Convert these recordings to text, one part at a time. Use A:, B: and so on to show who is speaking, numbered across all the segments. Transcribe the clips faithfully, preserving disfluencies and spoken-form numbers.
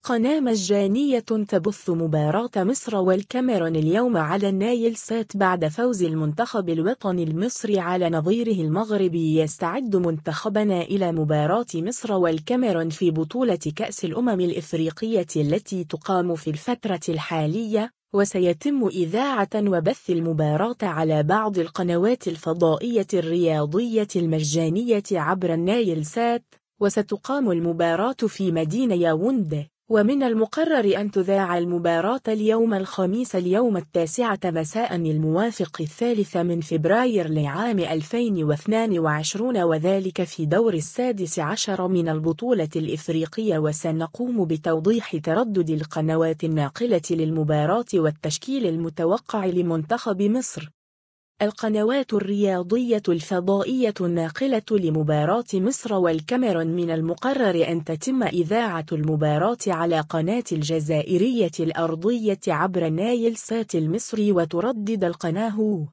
A: قناة مجانية تبث مباراة مصر والكاميرون اليوم على النايل سات بعد فوز المنتخب الوطني المصري على نظيره المغربي. يستعد منتخبنا إلى مباراة مصر والكاميرون في بطولة كأس الأمم الإفريقية التي تقام في الفترة الحالية، وسيتم إذاعة وبث المباراة على بعض القنوات الفضائية الرياضية المجانية عبر النايل سات، وستقام المباراة في مدينة ياوندي. ومن المقرر أن تذاع المباراة اليوم الخميس اليوم التاسعة مساء الموافق الثالث من فبراير لعام ألفين واثنين وعشرين، وذلك في دور السادس عشر من البطولة الإفريقية. وسنقوم بتوضيح تردد القنوات الناقلة للمباراة والتشكيل المتوقع لمنتخب مصر. القنوات الرياضية الفضائية الناقلة لمباراة مصر والكاميرون من المقرر أن تتم إذاعة المباراة على قناة الجزائرية الأرضية عبر نايل سات المصري، وتردد القناة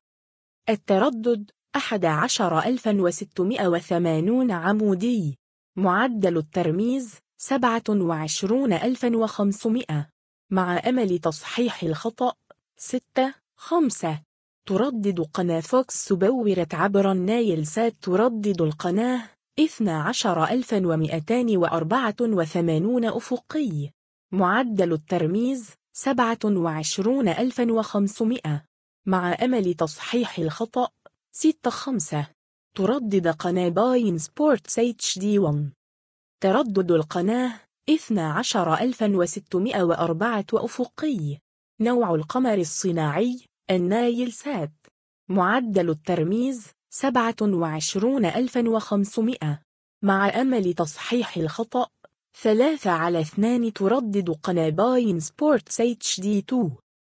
A: التردد أحد عشر ألفا وستمائة وثمانين عمودي، معدل الترميز سبعة وعشرين ألفا وخمسمائة، مع أمل تصحيح الخطأ ستة خمسة. تردد قناة فوكس سبورت عبر النايل سات تردد القناة اثنا عشر ألفا ومئتين وأربعة وثمانين أفقي، معدل الترميز سبعة وعشرين ألفا وخمسمائة، مع أمل تصحيح الخطأ ستة خمسة. تردد قناة باين سبورتس اتش دي واحد. تردد القناة اثنا عشر ألفا وستمائة وأربعة أفقي، نوع القمر الصناعي النايل سات، معدل الترميز سبعة وعشرين ألفا وخمسمائة، مع أمل تصحيح الخطأ ثلاثة على اثنين. تردد قناة باين سبورتس اتش دي اثنين.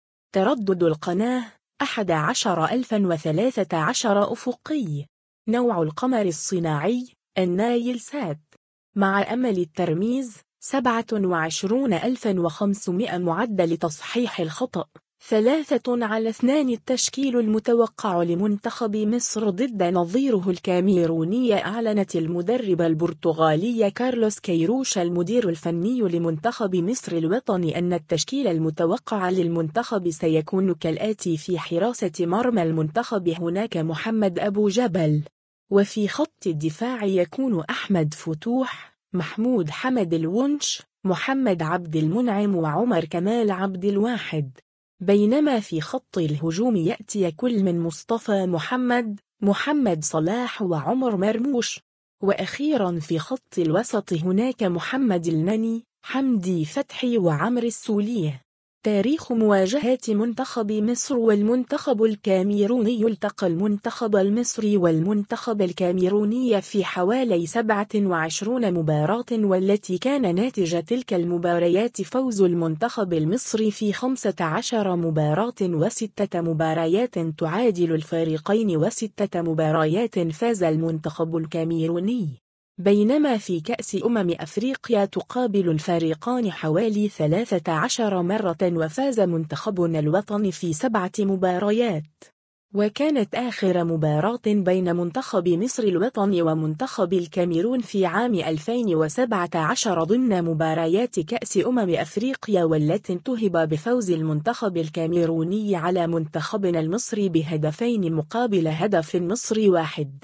A: تردد القناة أحد عشر ألفا وثلاثة عشر أفقي، نوع القمر الصناعي النايل سات، مع أمل الترميز سبعة وعشرين ألفا وخمسمائة، معدل تصحيح الخطأ ثلاثة على اثنين. التشكيل المتوقع لمنتخب مصر ضد نظيره الكاميروني. أعلنت المدرب البرتغالي كارلوس كيروش المدير الفني لمنتخب مصر الوطني أن التشكيل المتوقع للمنتخب سيكون كالآتي: في حراسة مرمى المنتخب هناك محمد أبو جبل، وفي خط الدفاع يكون أحمد فتوح، محمود حمد الونش، محمد عبد المنعم وعمر كمال عبد الواحد، بينما في خط الهجوم يأتي كل من مصطفى محمد، محمد صلاح وعمر مرموش، وأخيرا في خط الوسط هناك محمد النني، حمدي فتحي وعمر السوليه. تاريخ مواجهة منتخب مصر والمنتخب الكاميروني: يلتقى المنتخب المصري والمنتخب الكاميروني في حوالي سبعة وعشرين مباراة، والتي كان ناتج تلك المباريات فوز المنتخب المصري في خمسة عشر مباراة وستة مباريات تعادل الفريقين، وستة مباريات فاز المنتخب الكاميروني. بينما في كأس أمم أفريقيا تقابل الفريقان حوالي ثلاثة عشر مرة، وفاز منتخبنا الوطني في سبعة مباريات. وكانت آخر مباراة بين منتخب مصر الوطني ومنتخب الكاميرون في عام ألفين وسبعة عشر ضمن مباريات كأس أمم أفريقيا، والتي انتهب بفوز المنتخب الكاميروني على منتخبنا المصري بهدفين مقابل هدف مصري واحد.